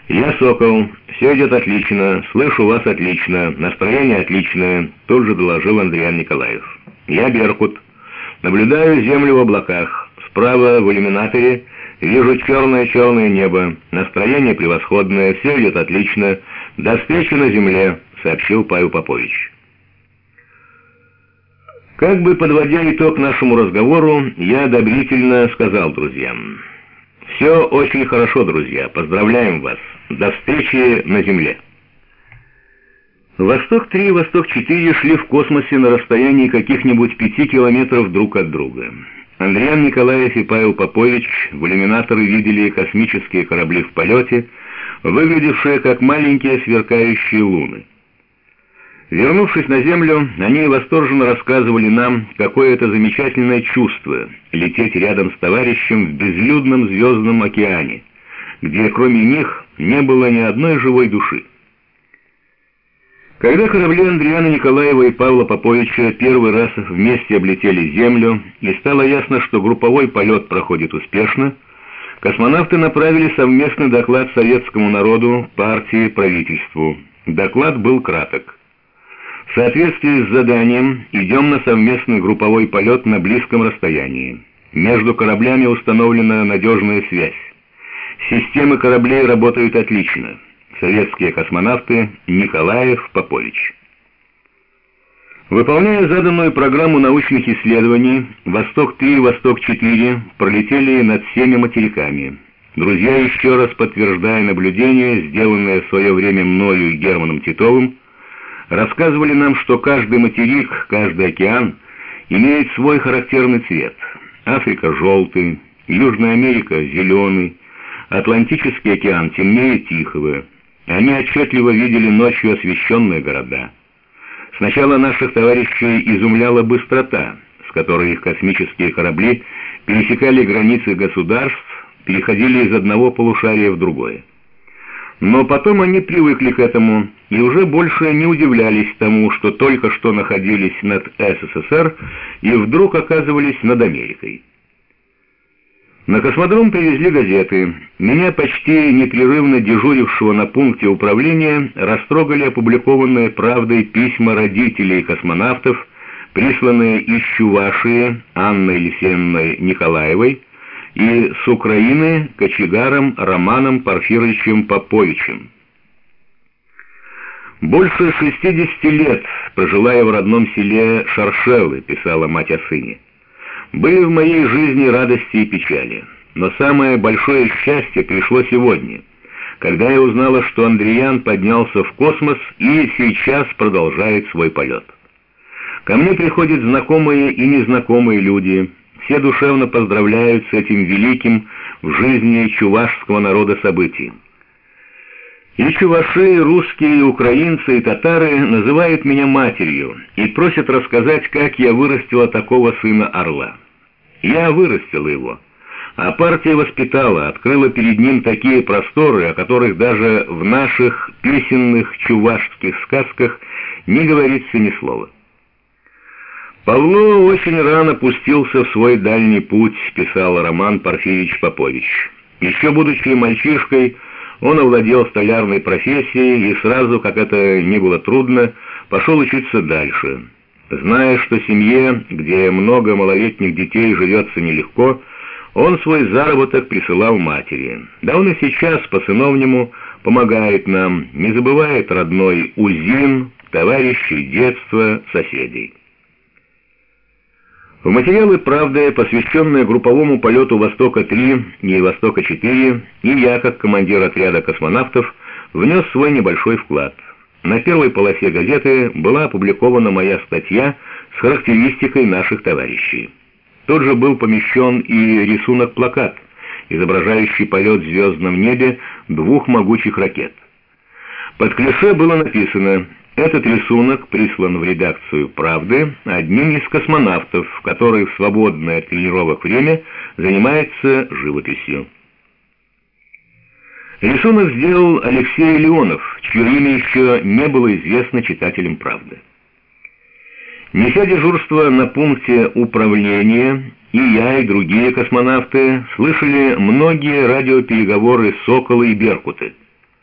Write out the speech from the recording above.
«Я Сокол. Все идет отлично. Слышу вас отлично. Настроение отличное», — тут же доложил Андриан Николаев. «Я Беркут. Наблюдаю землю в облаках. Справа в иллюминаторе вижу черное-черное небо. Настроение превосходное. Все идет отлично. До встречи на земле», — сообщил Павел Попович. Как бы подводя итог нашему разговору, я одобрительно сказал друзьям: «Все очень хорошо, друзья. Поздравляем вас. До встречи на земле». «Восток-3» и «Восток-4» шли в космосе на расстоянии каких-нибудь 5 километров друг от друга. Андриан Николаев и Павел Попович в иллюминаторы видели космические корабли в полете, выглядевшие как маленькие сверкающие луны. Вернувшись на Землю, они восторженно рассказывали нам, какое это замечательное чувство — лететь рядом с товарищем в безлюдном звездном океане, где кроме них не было ни одной живой души. Когда корабли Андриана Николаева и Павла Поповича первый раз вместе облетели Землю и стало ясно, что групповой полет проходит успешно, космонавты направили совместный доклад советскому народу, партии, правительству. Доклад был краток. В соответствии с заданием идем на совместный групповой полет на близком расстоянии. Между кораблями установлена надежная связь. Системы кораблей работают отлично. Советские космонавты Николаев, Попович. Выполняя заданную программу научных исследований, «Восток-3» и «Восток-4» пролетели над всеми материками. Друзья, еще раз подтверждая наблюдения, сделанные в свое время мною и Германом Титовым, рассказывали нам, что каждый материк, каждый океан имеет свой характерный цвет. Африка — желтый, Южная Америка — зеленый, Атлантический океан темнее Тихого. Они отчетливо видели ночью освещенные города. Сначала наших товарищей изумляла быстрота, с которой их космические корабли пересекали границы государств, переходили из одного полушария в другое. Но потом они привыкли к этому и уже больше не удивлялись тому, что только что находились над СССР и вдруг оказывались над Америкой. На космодром привезли газеты. Меня, почти непрерывно дежурившего на пункте управления, растрогали опубликованные «Правдой» письма родителей космонавтов, присланные из Чувашии Анной Елисеевной Николаевой и с Украины кочегаром Романом Порфирьевичем Поповичем. «Больше 60 лет, прожила я в родном селе Шаршелы», — писала мать о сыне. «Были в моей жизни радости и печали, но самое большое счастье пришло сегодня, когда я узнала, что Андриан поднялся в космос и сейчас продолжает свой полет. Ко мне приходят знакомые и незнакомые люди, все душевно поздравляют с этим великим в жизни чувашского народа событием. И чуваши, и русские, и украинцы, и татары называют меня матерью и просят рассказать, как я вырастила такого сына орла. Я вырастила его, а партия воспитала, открыла перед ним такие просторы, о которых даже в наших песенных чувашских сказках не говорится ни слова. «Павло очень рано пустился в свой дальний путь», — писал Роман Порфирьевич Попович. «Еще будучи мальчишкой, он овладел столярной профессией и сразу, как это ни было трудно, пошел учиться дальше. Зная, что семье, где много малолетних детей, живется нелегко, он свой заработок присылал матери. Да он и сейчас по-сыновнему помогает нам, не забывает родной узин, товарищей детства, соседей». В материалы «Правды», посвященные групповому полету «Востока-3» и «Востока-4», и я, как командир отряда космонавтов, внес свой небольшой вклад. На первой полосе газеты была опубликована моя статья с характеристикой наших товарищей. Тут же был помещен и рисунок-плакат, изображающий полет в звездном небе 2 могучих ракет. Под клише было написано: «Этот рисунок прислан в редакцию «Правды» одним из космонавтов, который в свободное от тренировок время занимается живописью». Рисунок сделал Алексей Леонов, чье имя еще не было известно читателям «Правды». Неся дежурство на пункте управления, и я, и другие космонавты слышали многие радиопереговоры «Сокола» и «Беркуты».